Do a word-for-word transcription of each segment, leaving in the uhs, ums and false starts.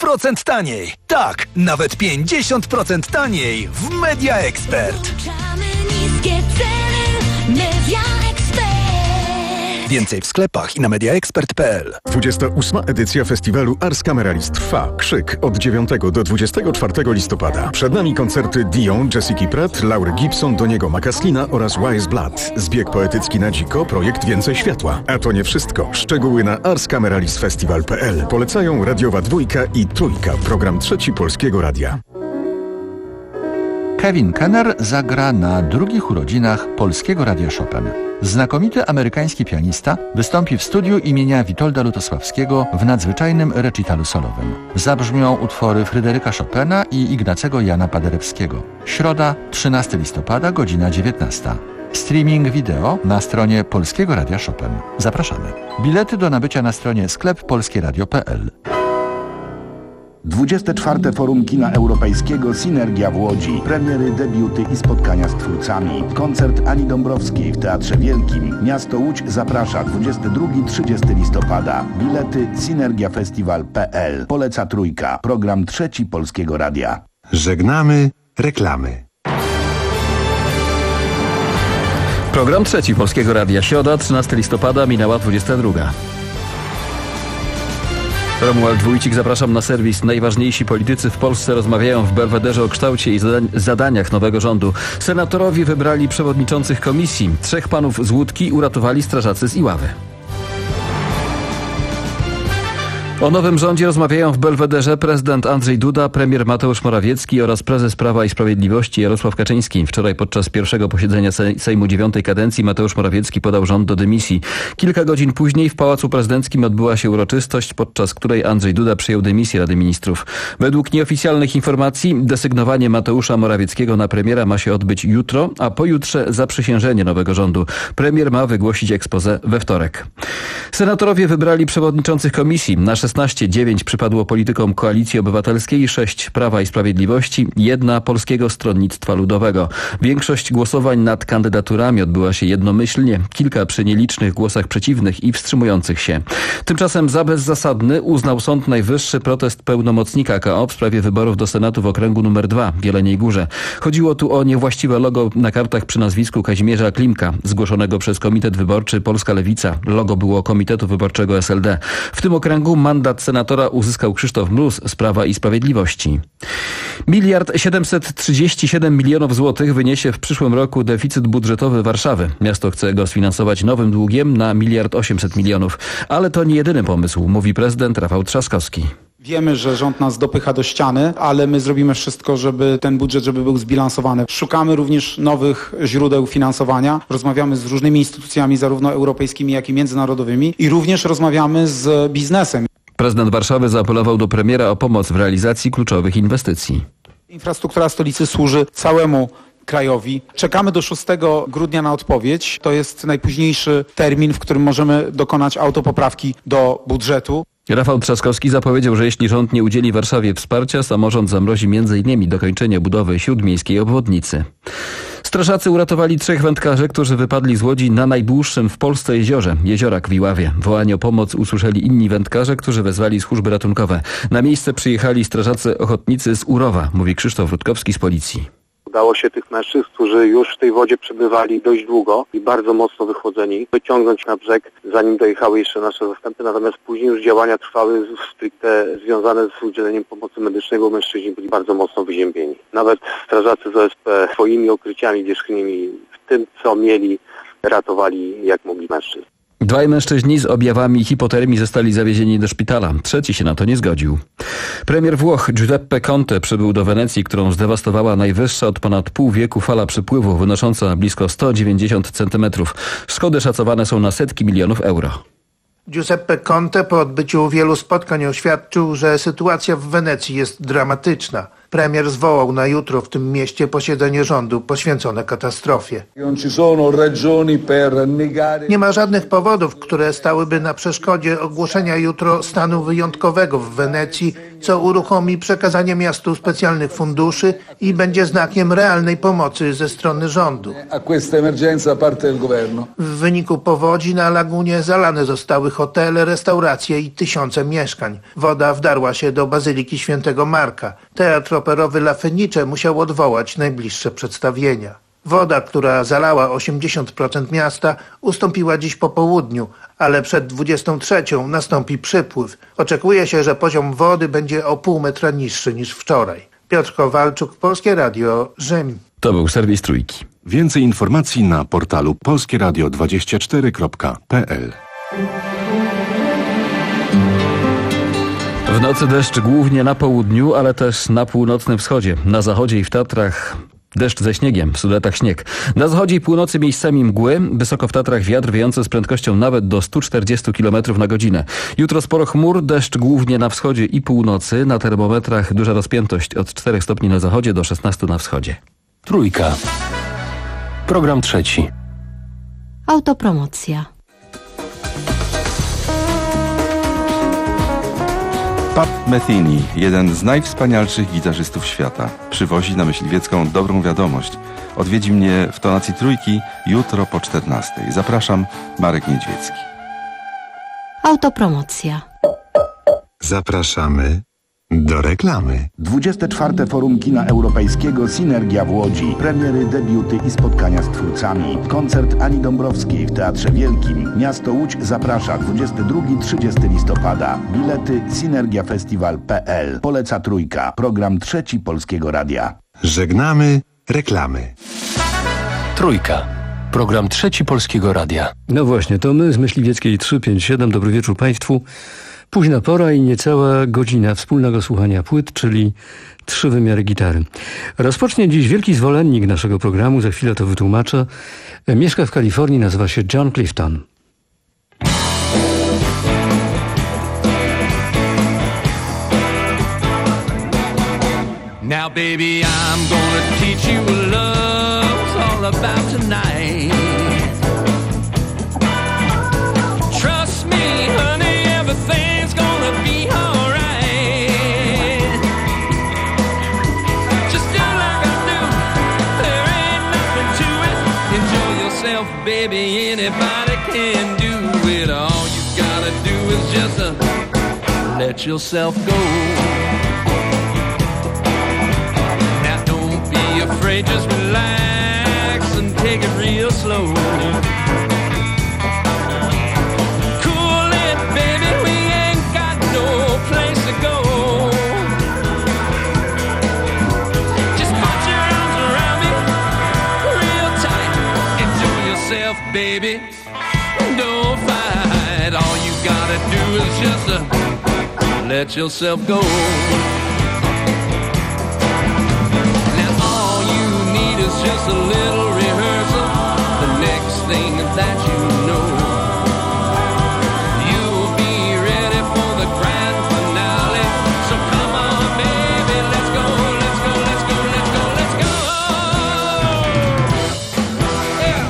procent taniej. Tak, nawet pięćdziesiąt procent taniej w Media Expert. Więcej w sklepach i na media expert kropka p l. dwudziesta ósma edycja festiwalu Ars Cameralis trwa. Krzyk od dziewiątego do dwudziestego czwartego listopada. Przed nami koncerty Dion, Jessica Pratt, Laury Gibson, Doniego Macaslina oraz Wise Blood. Zbieg poetycki na dziko, projekt Więcej Światła. A to nie wszystko. Szczegóły na ars cameralis festival kropka p l. Polecają Radiowa Dwójka i Trójka, program trzeci Polskiego Radia. Kevin Kenner zagra na drugich urodzinach Polskiego Radia Chopin. Znakomity amerykański pianista wystąpi w studiu imienia Witolda Lutosławskiego w nadzwyczajnym recitalu solowym. Zabrzmią utwory Fryderyka Chopina i Ignacego Jana Paderewskiego. Środa, trzynastego listopada, godzina dziewiętnasta. Streaming wideo na stronie Polskiego Radia Chopin. Zapraszamy. Bilety do nabycia na stronie sklep polskieradio kropka p l. dwudzieste czwarte Forum Kina Europejskiego Synergia w Łodzi. Premiery, debiuty i spotkania z twórcami. Koncert Ani Dąbrowskiej w Teatrze Wielkim. Miasto Łódź zaprasza dwudziestego drugiego do trzydziestego listopada. Bilety synergiafestiwal kropka p l. Poleca Trójka. Program trzeci Polskiego Radia. Żegnamy reklamy. Program trzeci Polskiego Radia. Środa, trzynastego listopada, minęła dwudziesta druga. Romuald Wójcik, zapraszam na serwis. Najważniejsi politycy w Polsce rozmawiają w Belwederze o kształcie i zadaniach nowego rządu. Senatorowie wybrali przewodniczących komisji. Trzech panów z Łódki uratowali strażacy z Iławy. O nowym rządzie rozmawiają w Belwederze prezydent Andrzej Duda, premier Mateusz Morawiecki oraz prezes Prawa i Sprawiedliwości Jarosław Kaczyński. Wczoraj podczas pierwszego posiedzenia Sejmu dziewiątej kadencji Mateusz Morawiecki podał rząd do dymisji. Kilka godzin później w Pałacu Prezydenckim odbyła się uroczystość, podczas której Andrzej Duda przyjął dymisję Rady Ministrów. Według nieoficjalnych informacji desygnowanie Mateusza Morawieckiego na premiera ma się odbyć jutro, a pojutrze zaprzysiężenie nowego rządu. Premier ma wygłosić expose we wtorek. Senatorowie wybrali przewodniczących komisji. Na szesnaście dziewięć przypadło politykom Koalicji Obywatelskiej, sześć Prawa i Sprawiedliwości, jedna Polskiego Stronnictwa Ludowego. Większość głosowań nad kandydaturami odbyła się jednomyślnie, kilka przy nielicznych głosach przeciwnych i wstrzymujących się. Tymczasem za bezzasadny uznał Sąd Najwyższy protest pełnomocnika K O w sprawie wyborów do Senatu w okręgu numer dwa w Jeleniej Górze. Chodziło tu o niewłaściwe logo na kartach przy nazwisku Kazimierza Klimka, zgłoszonego przez Komitet Wyborczy Polska Lewica. Logo było Komitetu Wyborczego S L D. W tym okręgu mandat senatora uzyskał Krzysztof Mróz z Prawa i Sprawiedliwości. Miliard siedemset trzydzieści siedem milionów złotych wyniesie w przyszłym roku deficyt budżetowy Warszawy. Miasto chce go sfinansować nowym długiem na miliard osiemset milionów. Ale to nie jedyny pomysł, mówi prezydent Rafał Trzaskowski. Wiemy, że rząd nas dopycha do ściany, ale my zrobimy wszystko, żeby ten budżet żeby był zbilansowany. Szukamy również nowych źródeł finansowania. Rozmawiamy z różnymi instytucjami, zarówno europejskimi, jak i międzynarodowymi, i również rozmawiamy z biznesem. Prezydent Warszawy zaapelował do premiera o pomoc w realizacji kluczowych inwestycji. Infrastruktura stolicy służy całemu krajowi. Czekamy do szóstego grudnia na odpowiedź. To jest najpóźniejszy termin, w którym możemy dokonać autopoprawki do budżetu. Rafał Trzaskowski zapowiedział, że jeśli rząd nie udzieli Warszawie wsparcia, samorząd zamrozi między innymi dokończenie budowy śródmiejskiej obwodnicy. Strażacy uratowali trzech wędkarzy, którzy wypadli z łodzi na najdłuższym w Polsce jeziorze, Jeziorak w Iławie. Wołanie o pomoc usłyszeli inni wędkarze, którzy wezwali służby ratunkowe. Na miejsce przyjechali strażacy ochotnicy z Urowa, mówi Krzysztof Rutkowski z policji. Udało się tych mężczyzn, którzy już w tej wodzie przebywali dość długo i bardzo mocno wychłodzeni, wyciągnąć na brzeg, zanim dojechały jeszcze nasze zastępy. Natomiast później już działania trwały stricte związane z udzieleniem pomocy medycznej, bo mężczyźni byli bardzo mocno wyziębieni. Nawet strażacy z O S P swoimi okryciami wierzchnimi, w tym co mieli, ratowali jak mogli mężczyzn. Dwaj mężczyźni z objawami hipotermii zostali zawiezieni do szpitala. Trzeci się na to nie zgodził. Premier Włoch Giuseppe Conte przybył do Wenecji, którą zdewastowała najwyższa od ponad pół wieku fala przypływu, wynosząca blisko sto dziewięćdziesiąt centymetrów. Szkody szacowane są na setki milionów euro. Giuseppe Conte po odbyciu wielu spotkań oświadczył, że sytuacja w Wenecji jest dramatyczna. Premier zwołał na jutro w tym mieście posiedzenie rządu poświęcone katastrofie. Nie ma żadnych powodów, które stałyby na przeszkodzie ogłoszenia jutro stanu wyjątkowego w Wenecji, co uruchomi przekazanie miastu specjalnych funduszy i będzie znakiem realnej pomocy ze strony rządu. W wyniku powodzi na lagunie zalane zostały hotele, restauracje i tysiące mieszkań. Woda wdarła się do Bazyliki Świętego Marka. Teatr operowy La Fenice musiał odwołać najbliższe przedstawienia. Woda, która zalała osiemdziesiąt procent miasta, ustąpiła dziś po południu, ale przed dwudziestą trzecią nastąpi przypływ. Oczekuje się, że poziom wody będzie o pół metra niższy niż wczoraj. Piotr Kowalczuk, Polskie Radio, Rzym. To był serwis Trójki. Więcej informacji na portalu polskie radio dwadzieścia cztery kropka p l. W nocy deszcz głównie na południu, ale też na północnym wschodzie. Na zachodzie i w Tatrach deszcz ze śniegiem, w Sudetach śnieg. Na zachodzie i północy miejscami mgły, wysoko w Tatrach wiatr wiejący z prędkością nawet do stu czterdziestu kilometrów na godzinę. Jutro sporo chmur, deszcz głównie na wschodzie i północy. Na termometrach duża rozpiętość od czterech stopni na zachodzie do szesnastu na wschodzie. Trójka. Program trzeci. Autopromocja. Pat Metheny, jeden z najwspanialszych gitarzystów świata, przywozi na Myśliwiecką dobrą wiadomość. Odwiedzi mnie w tonacji Trójki jutro po czternastej. Zapraszam, Marek Niedźwiecki. Autopromocja. Zapraszamy do reklamy. dwudzieste czwarte Forum Kina Europejskiego Synergia w Łodzi. Premiery, debiuty i spotkania z twórcami. Koncert Ani Dąbrowskiej w Teatrze Wielkim. Miasto Łódź zaprasza dwudziestego drugiego do trzydziestego listopada. Bilety synergiafestiwal kropka p l. Poleca Trójka. Program trzeci Polskiego Radia. Żegnamy reklamy. Trójka. Program trzeci Polskiego Radia. No właśnie, to my z Myśliwieckiej trzysta pięćdziesiąt siedem. Dobry wieczór Państwu. Późna pora i niecała godzina wspólnego słuchania płyt, czyli trzy wymiary gitary. Rozpocznie dziś wielki zwolennik naszego programu, za chwilę to wytłumaczę. Mieszka w Kalifornii, nazywa się John Clifton. Now baby, I'm gonna teach you what love's all about tonight. Trust me, honey, everything's gonna be alright. Just do like I do, there ain't nothing to it. Enjoy yourself, baby, anybody can do it. All you gotta do is just uh, let yourself go. Afraid, just relax and take it real slow. Cool it, baby, we ain't got no place to go. Just put your arms around me real tight. Enjoy yourself, baby, don't fight. All you gotta do is just uh, let yourself go. Just a little rehearsal, the next thing that you know, you'll be ready for the grand finale. So come on, baby, let's go, let's go, let's go, let's go, let's go. Yeah.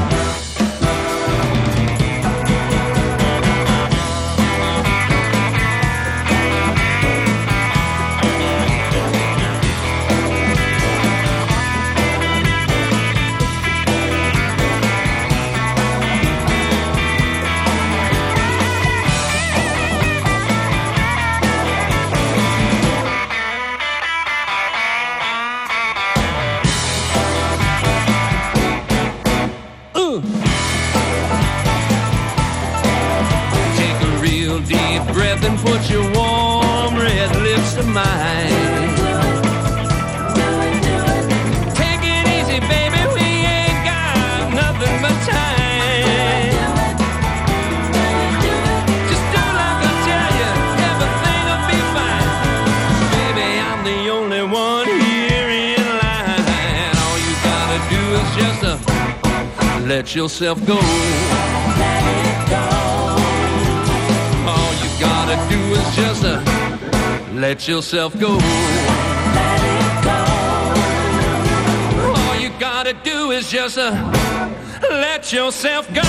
And put your warm red lips to mine. Take it easy, baby, we ain't got nothing but time. Just do like I tell you, everything'll be fine. Baby, I'm the only one here in line. All you gotta do is just uh, let yourself go. Gotta do is just uh, let yourself go. Let is just uh, let yourself go.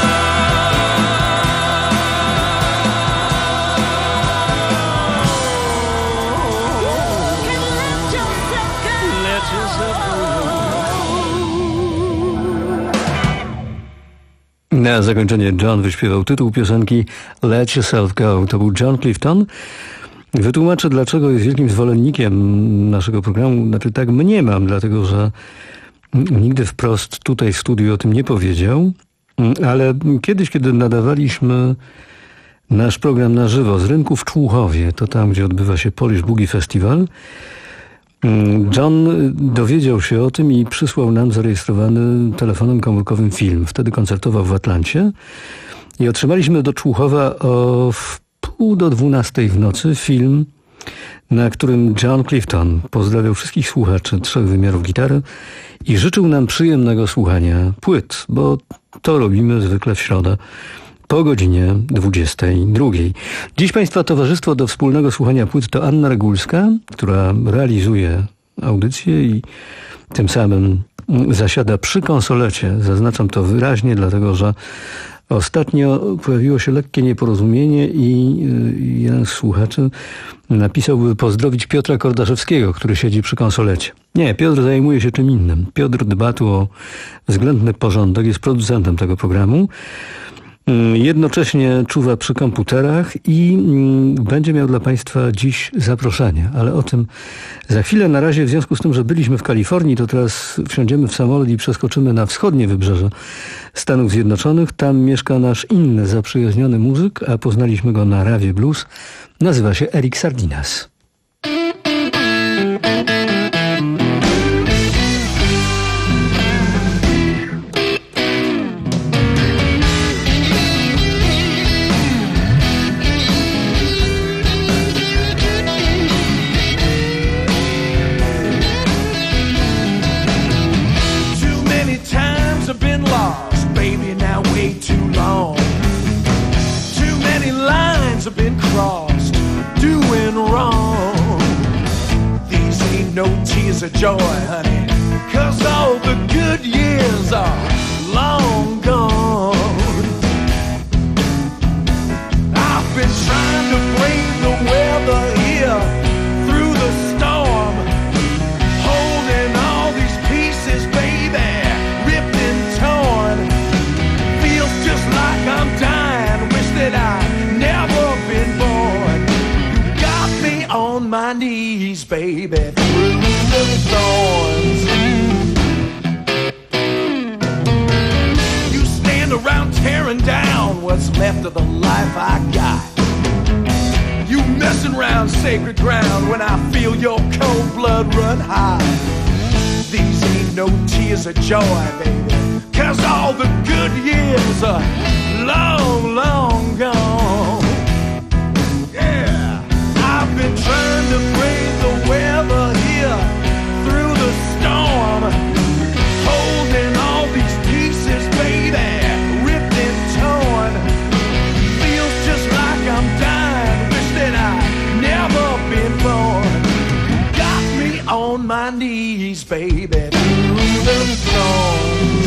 Na zakończenie John wyśpiewał tytuł piosenki Let Yourself Go. To był John Clifton. Wytłumaczę, dlaczego jest wielkim zwolennikiem naszego programu. Znaczy tak mniemam, dlatego że nigdy wprost tutaj w studiu o tym nie powiedział, ale kiedyś, kiedy nadawaliśmy nasz program na żywo z rynku w Człuchowie, to tam, gdzie odbywa się Polish Boogie Festival, John dowiedział się o tym i przysłał nam zarejestrowany telefonem komórkowym film. Wtedy koncertował w Atlancie i otrzymaliśmy do Człuchowa o pół do dwunastej w nocy film, na którym John Clifton pozdrawiał wszystkich słuchaczy trzech wymiarów gitary i życzył nam przyjemnego słuchania płyt, bo to robimy zwykle w środę po godzinie dwudziestej drugiej. Dziś Państwa towarzystwo do wspólnego słuchania płyt to Anna Regulska, która realizuje audycję i tym samym zasiada przy konsolecie. Zaznaczam to wyraźnie, dlatego że ostatnio pojawiło się lekkie nieporozumienie i jeden z słuchaczy napisał, by pozdrowić Piotra Kordaszewskiego, który siedzi przy konsolecie. Nie, Piotr zajmuje się czym innym. Piotr dba tu o względny porządek, jest producentem tego programu. Jednocześnie czuwa przy komputerach i będzie miał dla Państwa dziś zaproszenie, ale o tym za chwilę. Na razie w związku z tym, że byliśmy w Kalifornii, to teraz wsiądziemy w samolot i przeskoczymy na wschodnie wybrzeże Stanów Zjednoczonych. Tam mieszka nasz inny zaprzyjaźniony muzyk, a poznaliśmy go na Rawie Blues. Nazywa się Eric Sardinas. Have been crossed, doing wrong. These ain't no tears of joy, honey, 'cause all the good years are long gone. I've been trying to brave the weather here through the storm, holding all these pieces, baby, ripped and torn. Feels just like I'm dying, wish that I never been born. You got me on my knees, baby, through the thorns. You stand around tearing down what's left of the life I got. You messing around sacred ground when I feel your cold blood run high. These ain't no tears of joy, baby, 'cause all the good years are long, long gone. Yeah, I've been trying to brave the weather here through the storm, holding all these pieces, baby, ripped and torn. Feels just like I'm dying, wish that I'd never been born. Got me on my knees, baby, through the storm.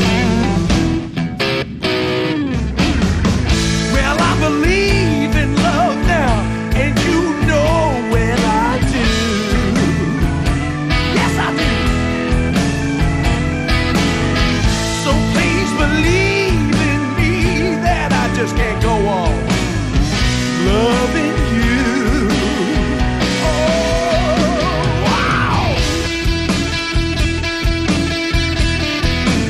Believe in love now, and you know when I do. Yes, I do. So please believe in me that I just can't go on loving you. Oh, wow.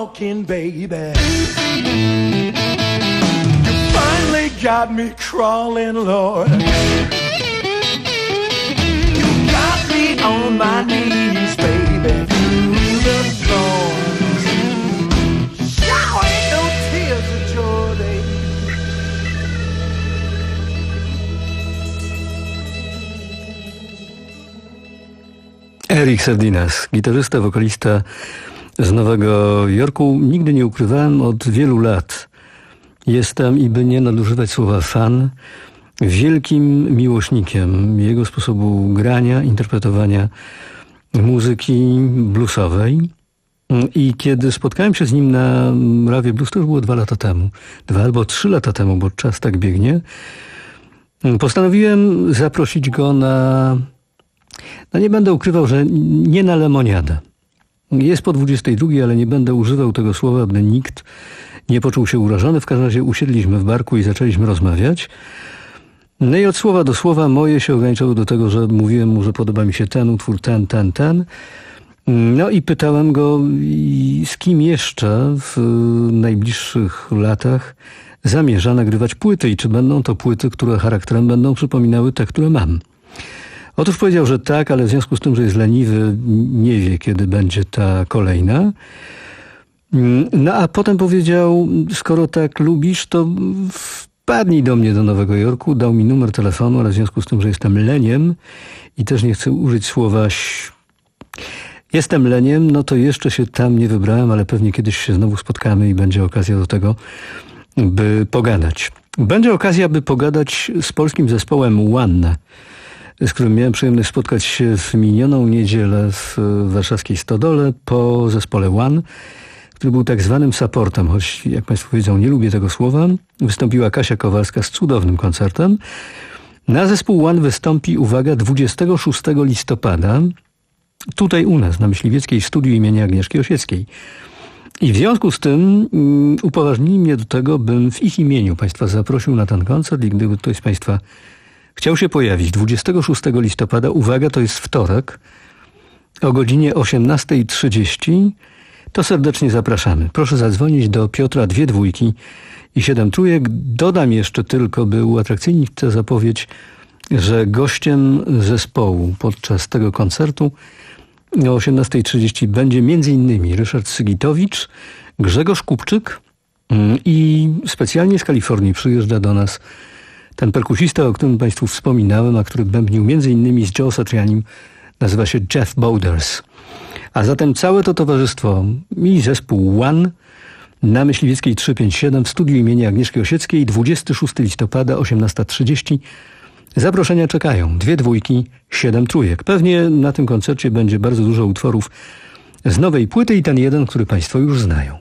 talking, baby. You finally got me crawling, Lord. You got me on my knees, baby, through the thorns. Showering no tears of joy, baby. Eric Sardinas, gitarzysta, wokalista z Nowego Jorku. Nigdy nie ukrywałem, od wielu lat jestem, i by nie nadużywać słowa fan, wielkim miłośnikiem jego sposobu grania, interpretowania muzyki bluesowej. I kiedy spotkałem się z nim na Rawie Blues, to już było dwa lata temu, dwa albo trzy lata temu, bo czas tak biegnie, postanowiłem zaprosić go na... No nie będę ukrywał, że nie na lemoniadę. Jest po dwudziestej drugiej, ale nie będę używał tego słowa, aby nikt nie poczuł się urażony. W każdym razie usiedliśmy w barku i zaczęliśmy rozmawiać. No i od słowa do słowa moje się ograniczało do tego, że mówiłem mu, że podoba mi się ten utwór, ten, ten, ten. No i pytałem go, z kim jeszcze w najbliższych latach zamierza nagrywać płyty i czy będą to płyty, które charakterem będą przypominały te, które mam. Otóż powiedział, że tak, ale w związku z tym, że jest leniwy, nie wie, kiedy będzie ta kolejna. No a potem powiedział, skoro tak lubisz, to wpadnij do mnie do Nowego Jorku. Dał mi numer telefonu, ale w związku z tym, że jestem leniem i też nie chcę użyć słowa jestem leniem, no to jeszcze się tam nie wybrałem, ale pewnie kiedyś się znowu spotkamy i będzie okazja do tego, by pogadać. Będzie okazja, by pogadać z polskim zespołem One, z którym miałem przyjemność spotkać się w minioną niedzielę w warszawskiej Stodole po zespole One, który był tak zwanym supportem, choć jak Państwo wiedzą, nie lubię tego słowa. Wystąpiła Kasia Kowalska z cudownym koncertem. Na zespół One wystąpi, uwaga, dwudziestego szóstego listopada tutaj u nas, na Myśliwieckiej, w studiu imienia Agnieszki Osieckiej. I w związku z tym um, upoważnili mnie do tego, bym w ich imieniu Państwa zaprosił na ten koncert i gdyby ktoś z Państwa chciał się pojawić dwudziestego szóstego listopada, uwaga, to jest wtorek, o godzinie osiemnastej trzydzieści, to serdecznie zapraszamy. Proszę zadzwonić do Piotra dwie dwójki i siedem trójek. Dodam jeszcze tylko, by uatrakcyjnić tę zapowiedź, że gościem zespołu podczas tego koncertu o osiemnastej trzydzieści będzie między innymi Ryszard Sygitowicz, Grzegorz Kupczyk i specjalnie z Kalifornii przyjeżdża do nas ten perkusista, o którym Państwu wspominałem, a który bębnił między innymi z Joe Satrianim, nazywa się Jeff Bowders. A zatem całe to towarzystwo i zespół One na Myśliwieckiej trzysta pięćdziesiąt siedem w studiu imienia Agnieszki Osieckiej, dwudziestego szóstego listopada, osiemnasta trzydzieści. Zaproszenia czekają. Dwie dwójki, siedem trójek. Pewnie na tym koncercie będzie bardzo dużo utworów z nowej płyty i ten jeden, który Państwo już znają.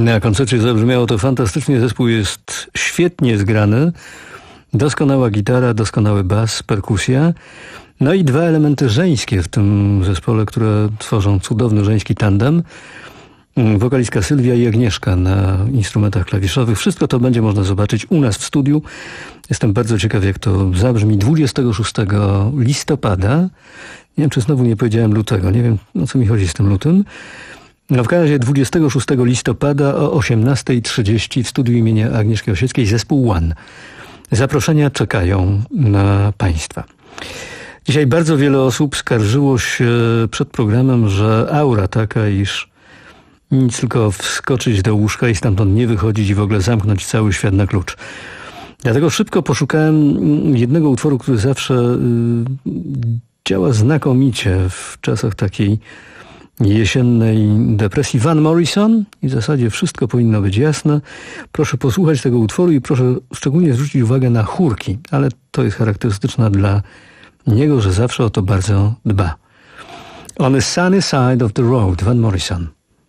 Na koncercie zabrzmiało to fantastycznie. Zespół jest świetnie zgrany. Doskonała gitara, doskonały bas, perkusja. No i dwa elementy żeńskie w tym zespole, które tworzą cudowny żeński tandem. Wokalistka Sylwia i Agnieszka na instrumentach klawiszowych. Wszystko to będzie można zobaczyć u nas w studiu. Jestem bardzo ciekaw, jak to zabrzmi dwudziestego szóstego listopada. Nie wiem, czy znowu nie powiedziałem lutego. Nie wiem, o co mi chodzi z tym lutym. No w każdym razie dwudziestego szóstego listopada o osiemnasta trzydzieści w studiu imienia Agnieszki Osieckiej zespół One. Zaproszenia czekają na Państwa. Dzisiaj bardzo wiele osób skarżyło się przed programem, że aura taka, iż nic tylko wskoczyć do łóżka i stamtąd nie wychodzić i w ogóle zamknąć cały świat na klucz. Dlatego szybko poszukałem jednego utworu, który zawsze y, działa znakomicie w czasach takiej jesiennej depresji. Van Morrison i w zasadzie wszystko powinno być jasne. Proszę posłuchać tego utworu i proszę szczególnie zwrócić uwagę na chórki, ale to jest charakterystyczne dla niego, że zawsze o to bardzo dba. On the sunny side of the road, Van Morrison.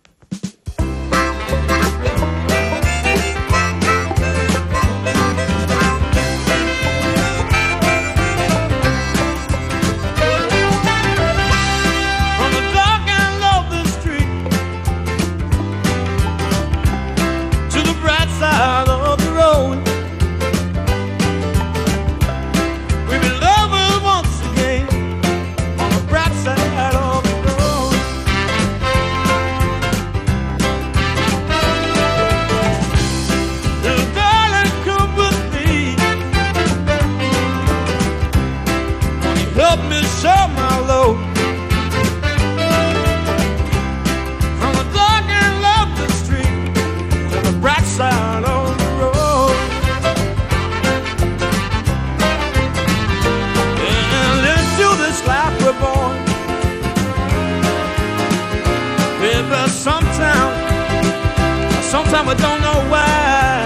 Sometimes we don't know why.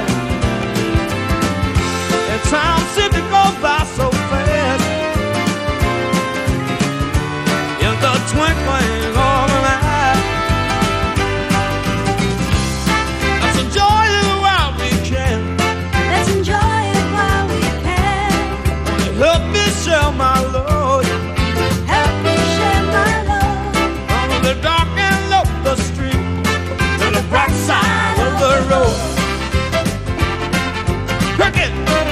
And time simply goes by so fast. In the twinkling of an eye. Let's enjoy it while we can. Let's enjoy it while we can. Help me share my load. Help me share my load. On the dark and lonely street to the bright side of the road. Cricket.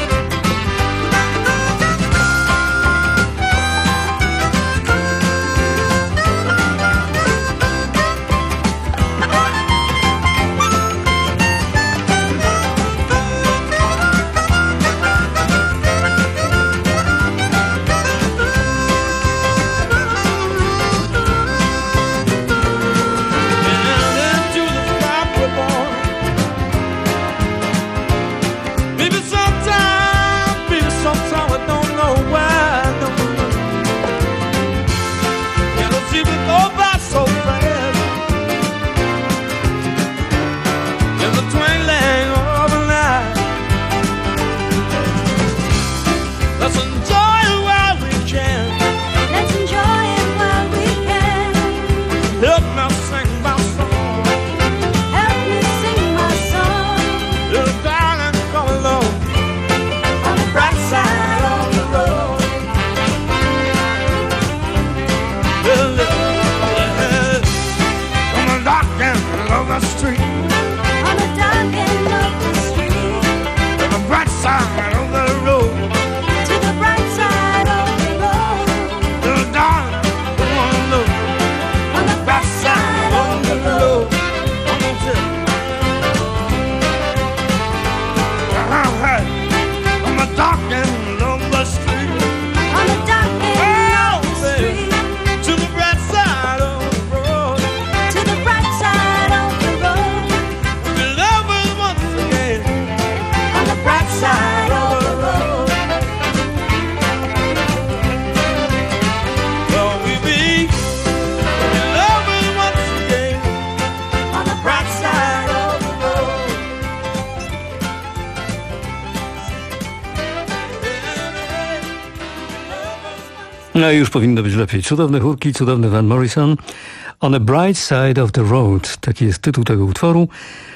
No i już powinno być lepiej. Cudowne chórki, cudowny Van Morrison. On the bright side of the road. Taki jest tytuł tego utworu.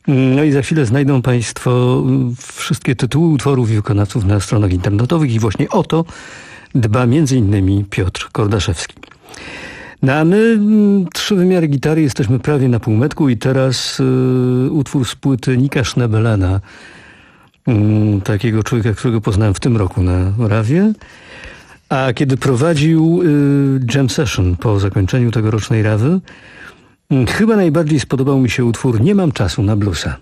No i za chwilę znajdą Państwo wszystkie tytuły utworów i wykonawców na stronach internetowych i właśnie o to dba między innymi Piotr Kordaszewski. No a my, trzy wymiary gitary, jesteśmy prawie na półmetku i teraz y, utwór z płyty Nika Schnebelena, y, takiego człowieka, którego poznałem w tym roku na Rawie. A kiedy prowadził y, jam session po zakończeniu tegorocznej Rawy, y, chyba najbardziej spodobał mi się utwór Nie mam czasu na bluesa.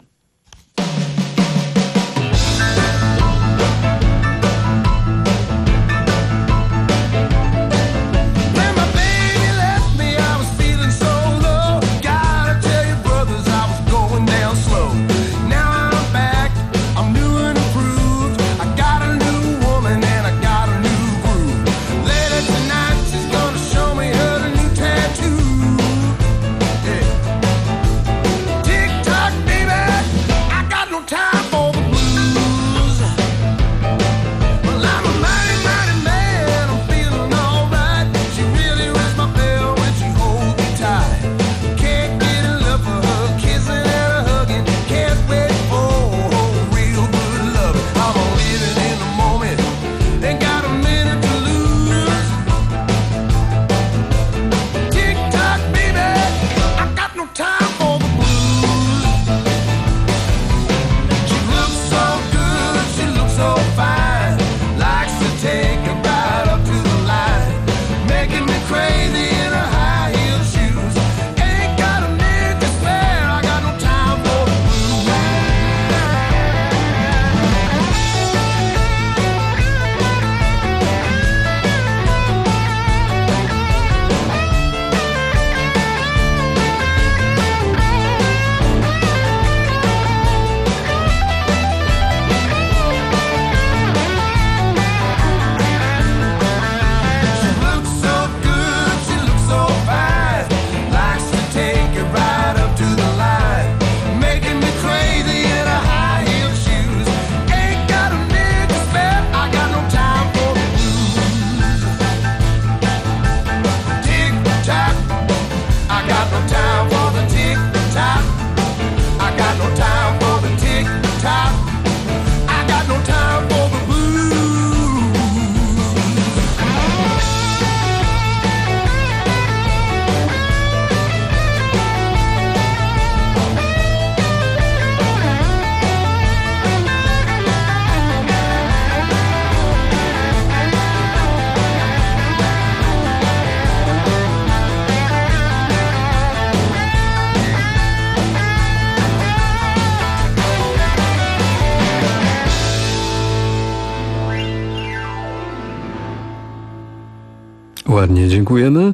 Ładnie, dziękujemy.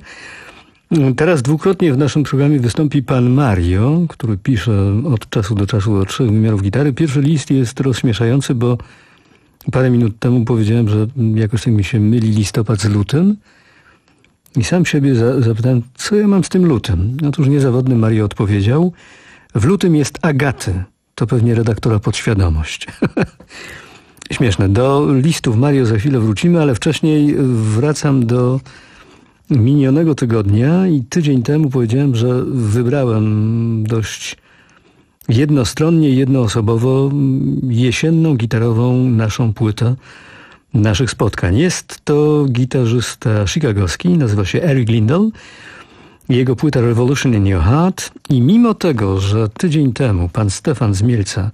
Teraz dwukrotnie w naszym programie wystąpi pan Mario, który pisze od czasu do czasu o trzech wymiarów gitary. Pierwszy list jest rozśmieszający, bo parę minut temu powiedziałem, że jakoś tak mi się myli listopad z lutym. I sam siebie za, zapytałem, co ja mam z tym lutym? Otóż niezawodny Mario odpowiedział, w lutym jest Agaty. To pewnie redaktora Podświadomość. Śmieszne. Do listów Mario za chwilę wrócimy, ale wcześniej wracam do minionego tygodnia i tydzień temu powiedziałem, że wybrałem dość jednostronnie, jednoosobowo jesienną gitarową naszą płytę naszych spotkań. Jest to gitarzysta chicagowski, nazywa się Eric Lindell. Jego płyta Revolution in Your Heart i mimo tego, że tydzień temu pan Stefan z Mielca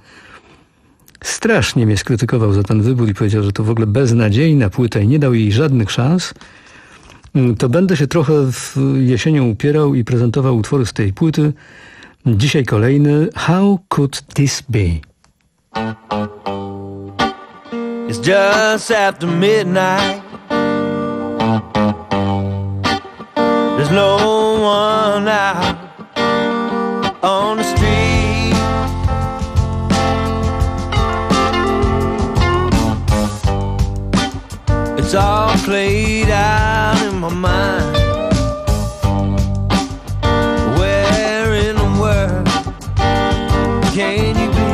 strasznie mnie skrytykował za ten wybór i powiedział, że to w ogóle beznadziejna płyta i nie dał jej żadnych szans, to będę się trochę w jesienią upierał i prezentował utwory z tej płyty. Dzisiaj kolejny How Could This Be? It's just after midnight. There's no one out on the street. It's all played out in my mind. Where in the world can you be?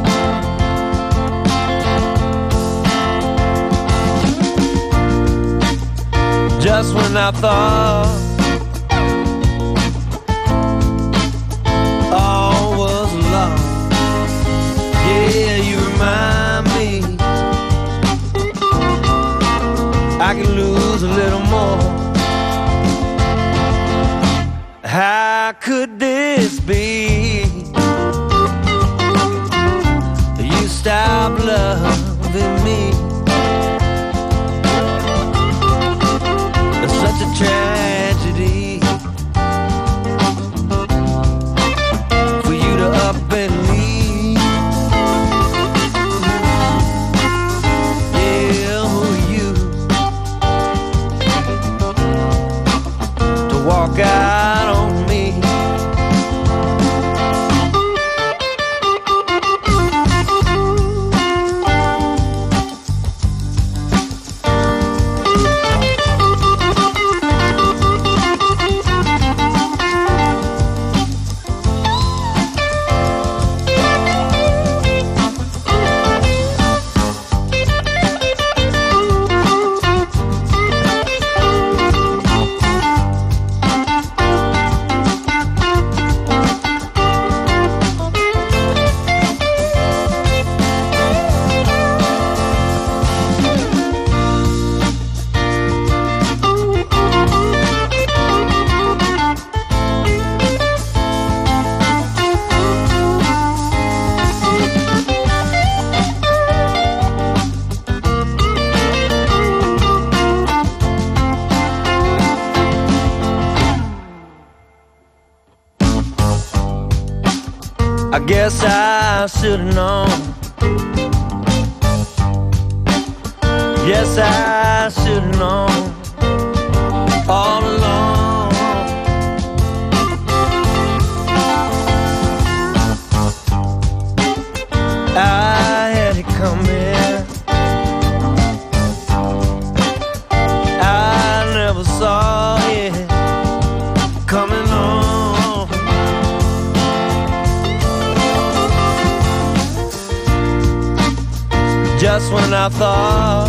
Just when I thought all was lost, I could lose a little more. How could this be? You stop loving me. It's such a tragedy for you to up and leave. Yeah, who are you to walk out on me? I guess I should've known. Yes, I should've known all along. I had it coming. I never saw it coming on. Just when I thought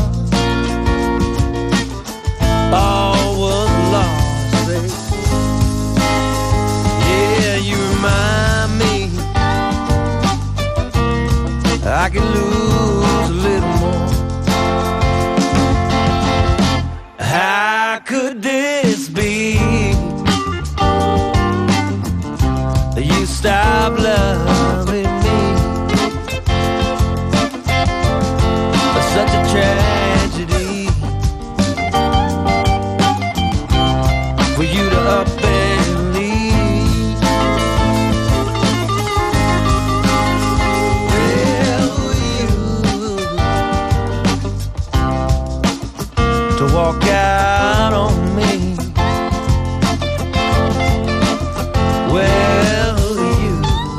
all was lost, babe. Yeah, you remind me I can lose a little more. How could this be? You stop loving me. Such a tragedy for you to up and leave. Well, you to walk out on me. Well, you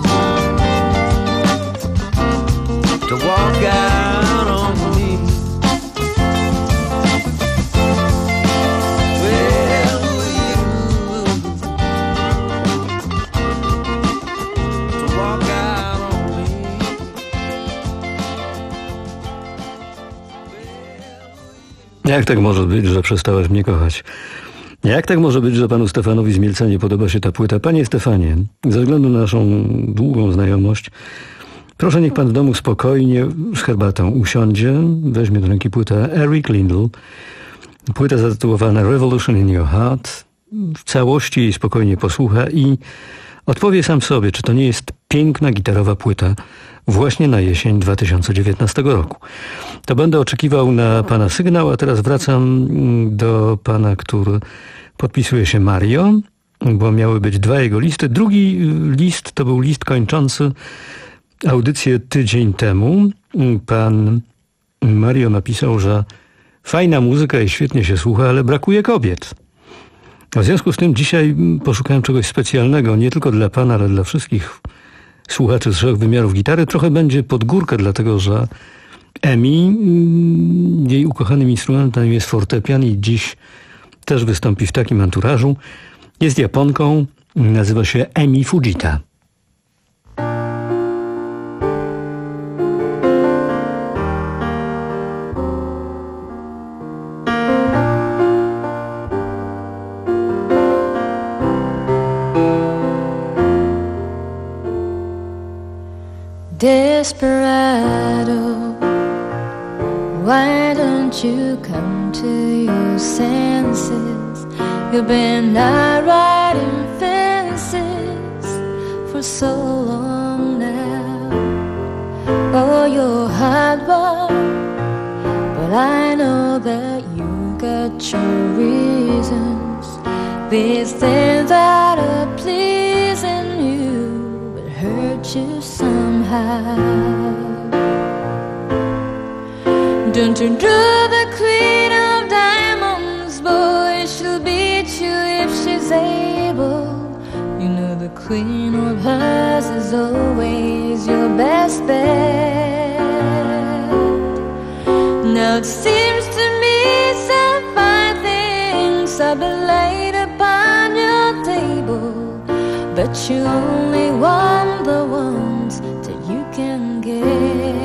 to walk out on me. Jak tak może być, że przestałaś mnie kochać? Jak tak może być, że panu Stefanowi z Mielca nie podoba się ta płyta? Panie Stefanie, ze względu na naszą długą znajomość, proszę niech pan w domu spokojnie z herbatą usiądzie, weźmie do ręki płytę Eric Lindell, płyta zatytułowana Revolution in Your Heart, w całości jej spokojnie posłucha i odpowie sam sobie, czy to nie jest piękna gitarowa płyta właśnie na jesień dwa tysiące dziewiętnastego roku. To będę oczekiwał na pana sygnał, a teraz wracam do pana, który podpisuje się Mario, bo miały być dwa jego listy. Drugi list to był list kończący audycję tydzień temu. Pan Mario napisał, że fajna muzyka i świetnie się słucha, ale brakuje kobiet. W związku z tym dzisiaj poszukałem czegoś specjalnego, nie tylko dla pana, ale dla wszystkich słuchaczy z trzech wymiarów gitary. Trochę będzie pod górkę, dlatego że Emi, jej ukochanym instrumentem jest fortepian i dziś też wystąpi w takim anturażu. Jest Japonką, nazywa się Emi Fujita. Desperado, Why don't you come to your senses? You've been out riding fences for so long now. Oh, you're hard one, but I know that you got your reasons. These things that are pleasing you will hurt you somehow. Don't you do the queen of diamonds, boy, she'll beat you if she's able. You know the queen of hearts is always your best bet. Now it seems to me some fine things have been laid upon your table, but you only want the ones that you can get.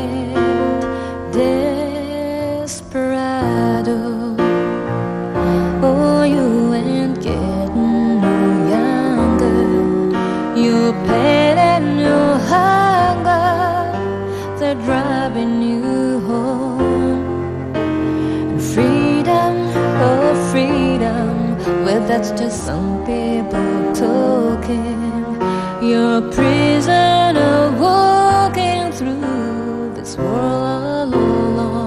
Desperado, oh, you ain't getting no younger. Your pain and your hunger, they're driving you home. And freedom, oh freedom, well that's just some people talking. You're a prisoner walking through this world alone.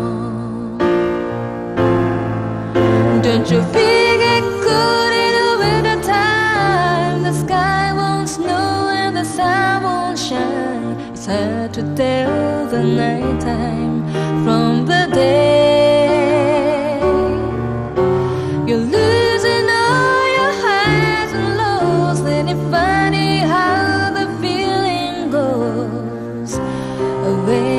Don't you figure good in the winter time? The sky won't snow and the sun won't shine. It's hard to tell the nighttime from the day. You're losing all your highs and lows, then it's funny how the feeling goes away.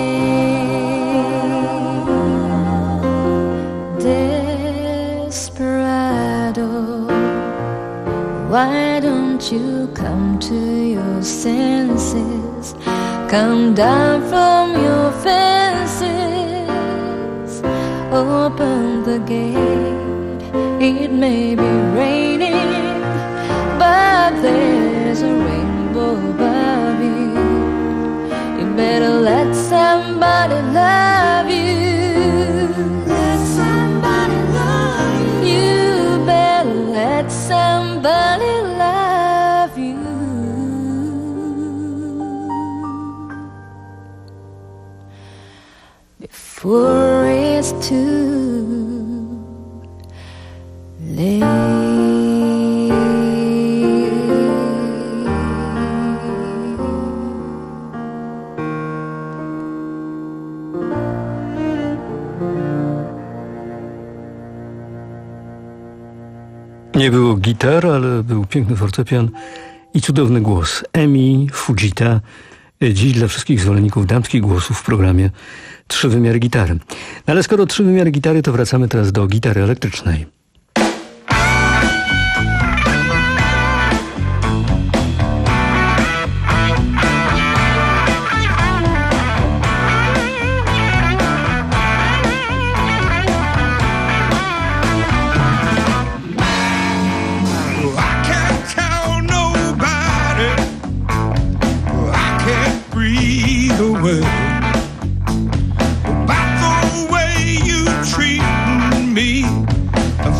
Why don't you come to your senses? Come down from your fences. Open the gate. It may be raining, but there's a rainbow above you. You better let somebody love you. Let somebody love you. You better let somebody love you. Before it's too late. Nie było gitar, ale był piękny fortepian i cudowny głos. Emi Fujita, dziś dla wszystkich zwolenników damskich głosów w programie Trzy wymiary gitary. No ale skoro trzy wymiary gitary, to wracamy teraz do gitary elektrycznej. About the way you treat me,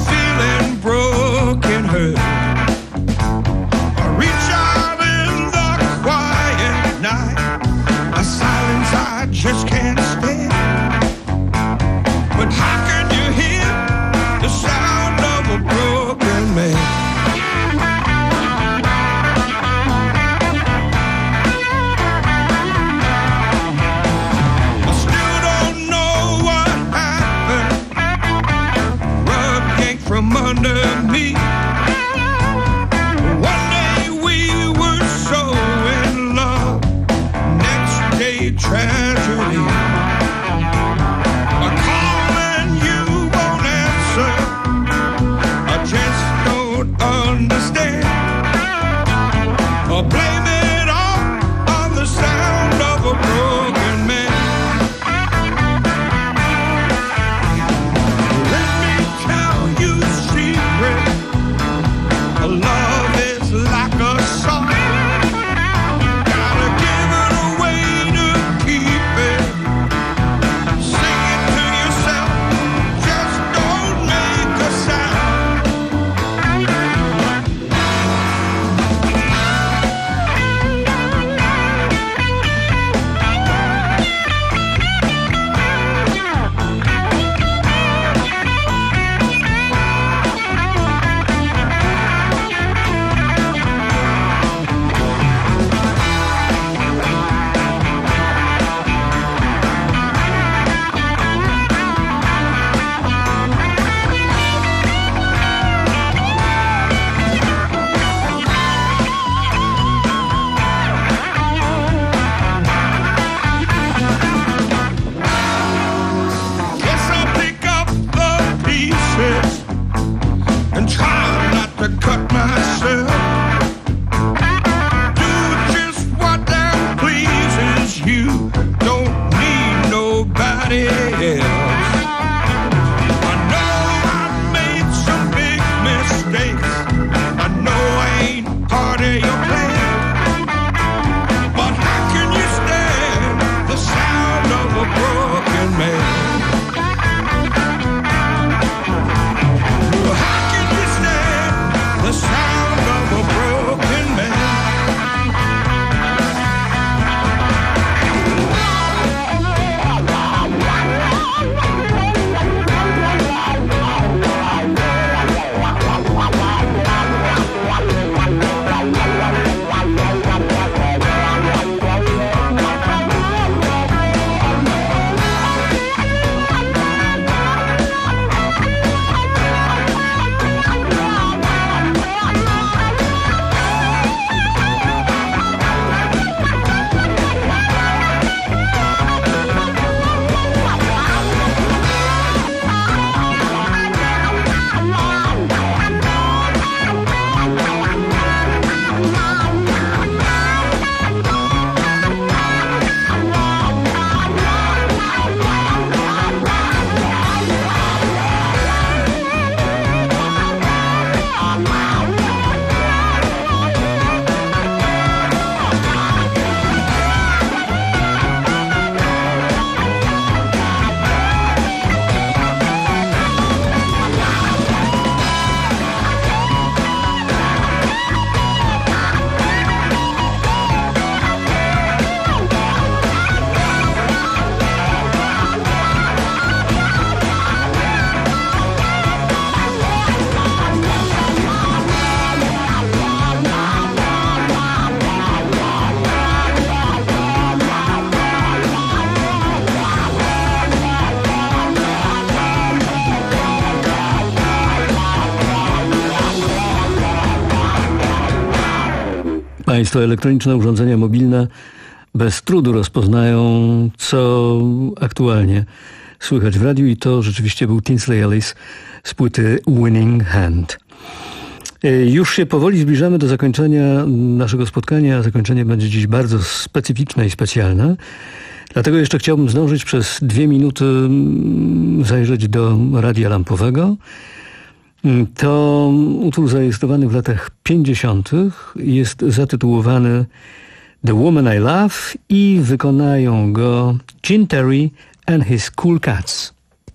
Państwo elektroniczne urządzenia mobilne bez trudu rozpoznają, co aktualnie słychać w radiu, i to rzeczywiście był Tinsley Ellis z płyty Winning Hand. Już się powoli zbliżamy do zakończenia naszego spotkania. Zakończenie będzie dziś bardzo specyficzne i specjalne. Dlatego jeszcze chciałbym zdążyć przez dwie minuty zajrzeć do radia lampowego. To utwór zarejestrowany w latach pięćdziesiątych. Jest zatytułowany The Woman I Love i wykonają go Gene Terry and his Cool Cats.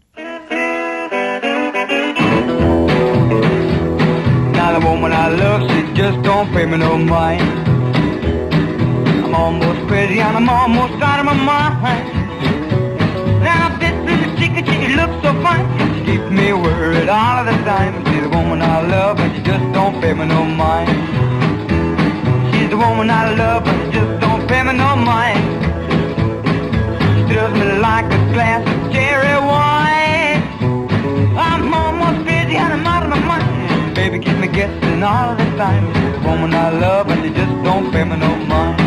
Now the woman I love, she just don't pay me no mind. I'm almost crazy and I'm almost out of my mind. Now this little chicken, she looks so fine. She keeps me worried all of the time. She's the woman I love and she just don't pay me no mind. She's the woman I love and she just don't pay me no mind. She thrills me like a glass of cherry wine. I'm almost crazy and I'm out of my mind. Baby keeps me guessing all of the time. She's the woman I love and she just don't pay me no mind.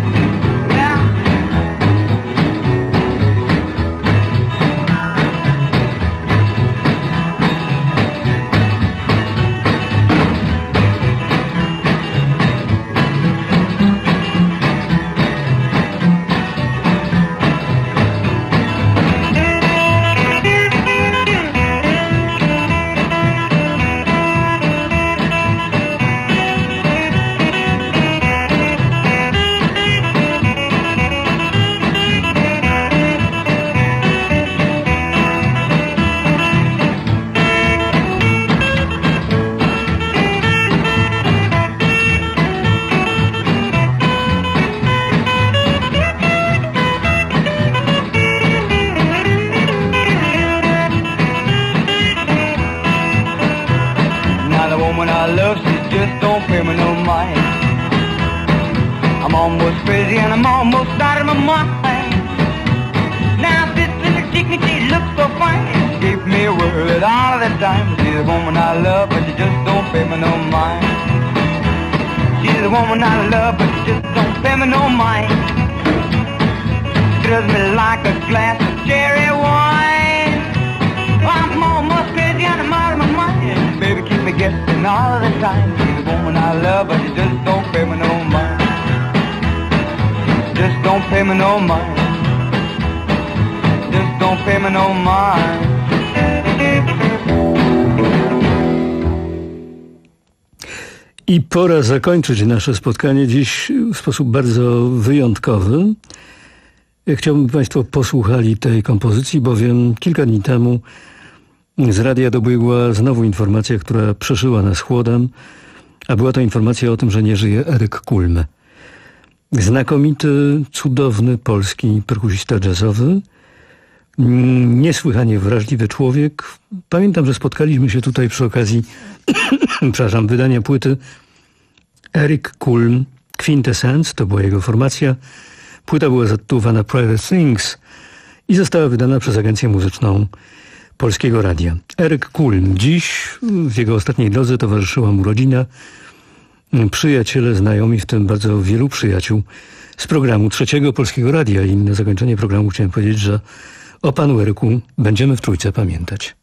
I pora zakończyć nasze spotkanie dziś w sposób bardzo wyjątkowy. Chciałbym, by Państwo posłuchali tej kompozycji, bowiem kilka dni temu z radia dobiegła znowu informacja, która przeszyła nas chłodem, a była to informacja o tym, że nie żyje Eryk Kulm. Znakomity, cudowny polski perkusista jazzowy, niesłychanie wrażliwy człowiek. Pamiętam, że spotkaliśmy się tutaj przy okazji przepraszam, wydania płyty Eryk Kulm Quintessence, to była jego formacja. Płyta była zatytułowana Private Things i została wydana przez agencję muzyczną Polskiego Radia. Eryk Kulm. Dziś w jego ostatniej drodze towarzyszyła mu rodzina, przyjaciele, znajomi, w tym bardzo wielu przyjaciół z programu Trzeciego Polskiego Radia. I na zakończenie programu chciałem powiedzieć, że o panu Eryku będziemy w Trójce pamiętać.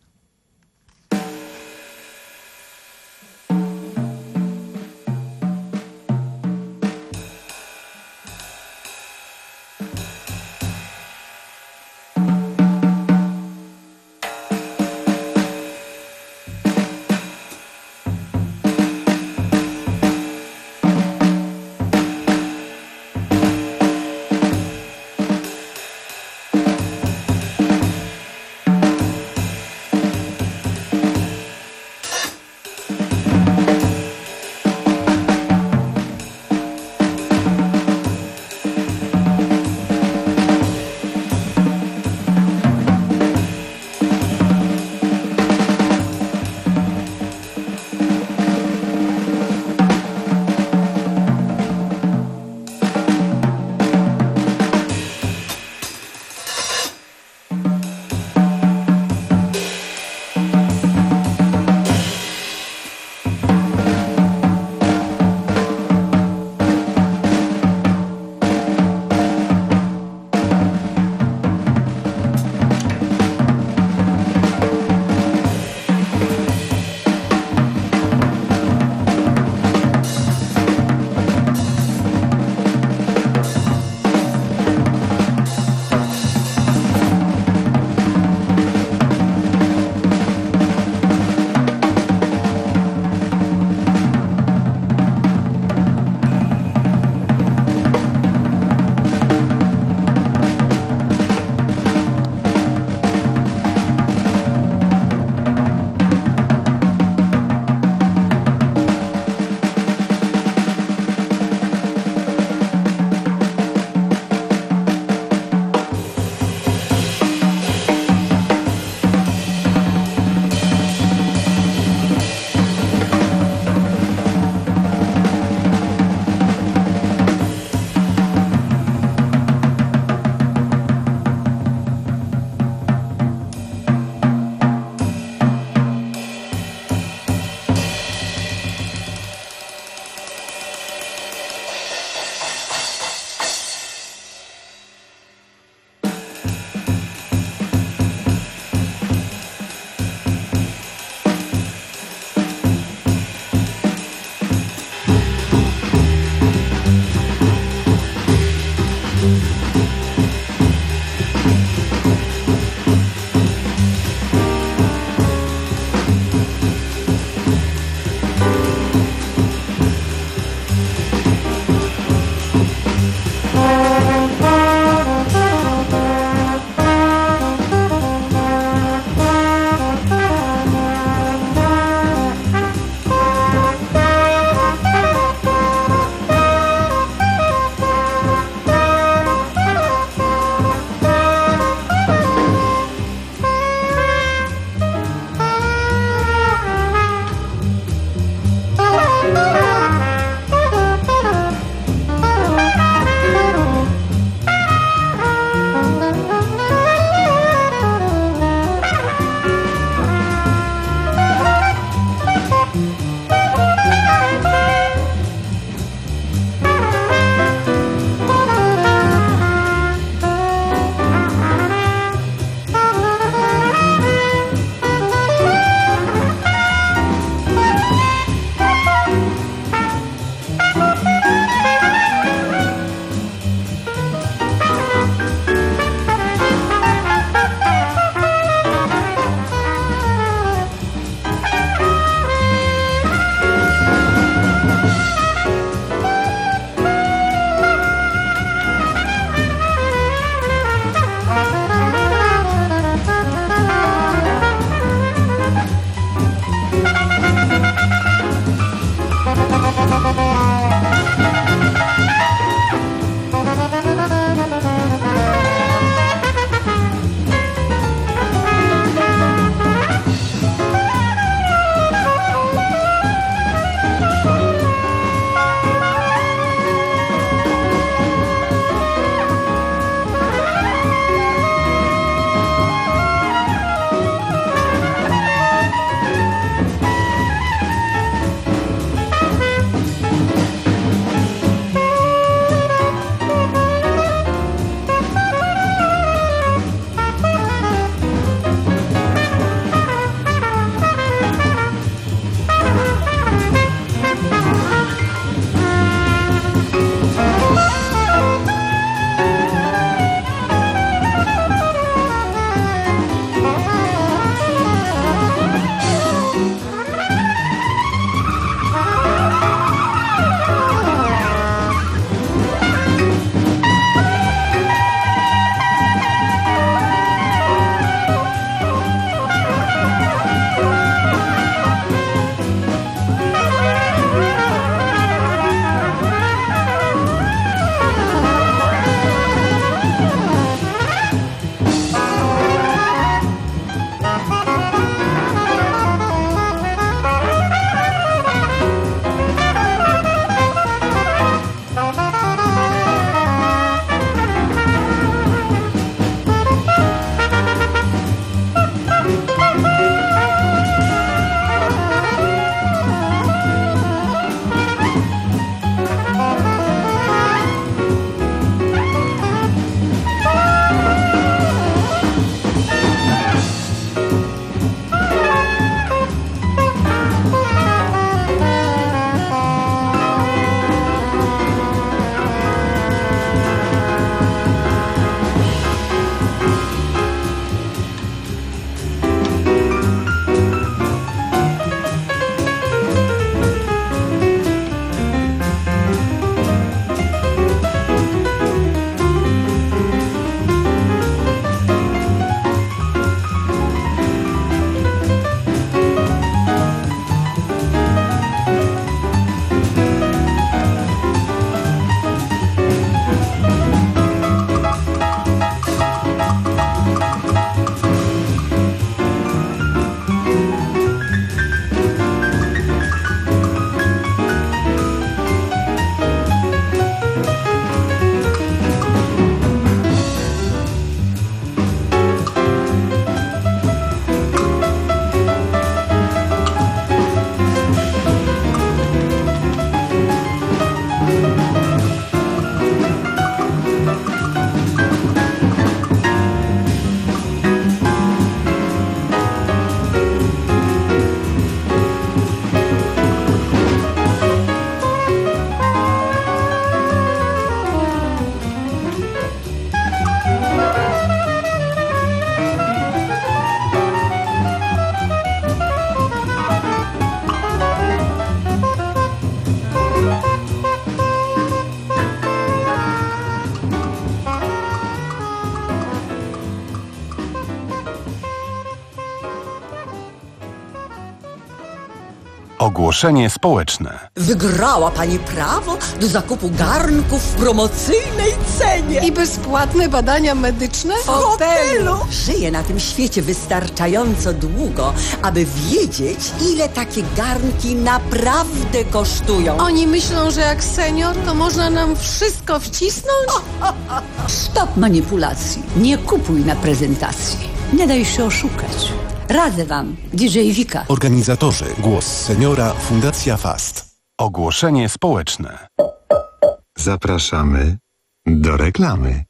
Ogłoszenie społeczne. Wygrała pani prawo do zakupu garnków w promocyjnej cenie. I bezpłatne badania medyczne W hotelu. Żyję na tym świecie wystarczająco długo, aby wiedzieć, ile takie garnki naprawdę kosztują. Oni myślą, że jak senior, to można nam wszystko wcisnąć? Stop manipulacji. Nie kupuj na prezentacji. Nie daj się oszukać. Radzę wam, D J Wika. Organizatorzy Głos Seniora Fundacja Fast. Ogłoszenie społeczne. Zapraszamy do reklamy.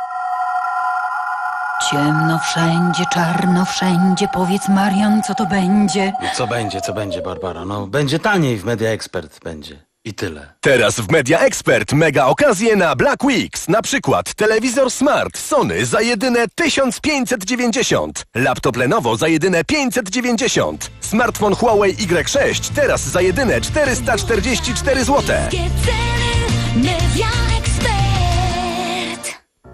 Ciemno wszędzie, czarno wszędzie. Powiedz, Marian, co to będzie? Co będzie, co będzie, Barbara? No, będzie taniej w Media Expert, będzie. I tyle. Teraz w Media Expert mega okazje na Black Weeks. Na przykład telewizor smart Sony za jedyne tysiąc pięćset dziewięćdziesiąt. Laptop Lenovo za jedyne pięćset dziewięćdziesiąt. Smartfon Huawei Y sześć teraz za jedyne czterysta czterdzieści cztery złote. Media Expert.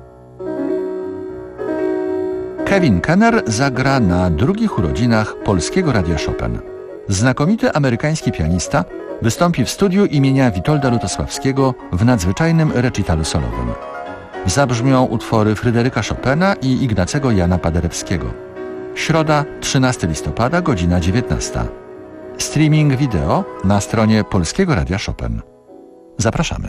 Kevin Kenner zagra na drugich urodzinach Polskiego Radia Chopin. Znakomity amerykański pianista wystąpi w studiu imienia Witolda Lutosławskiego w nadzwyczajnym recitalu solowym. Zabrzmią utwory Fryderyka Chopina i Ignacego Jana Paderewskiego. Środa, trzynastego listopada, godzina dziewiętnasta. Streaming wideo na stronie Polskiego Radia Chopin. Zapraszamy.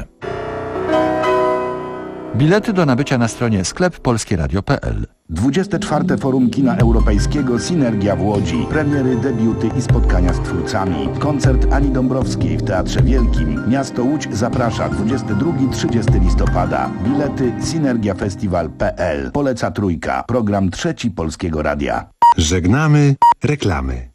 Bilety do nabycia na stronie sklep polskieradio kropka p l. dwudzieste czwarte Forum Kina Europejskiego Synergia w Łodzi. Premiery, debiuty i spotkania z twórcami. Koncert Ani Dąbrowskiej w Teatrze Wielkim. Miasto Łódź zaprasza dwudziestego drugiego do trzydziestego listopada. Bilety synergiafestiwal kropka p l. Poleca Trójka. Program trzeci Polskiego Radia. Żegnamy reklamy.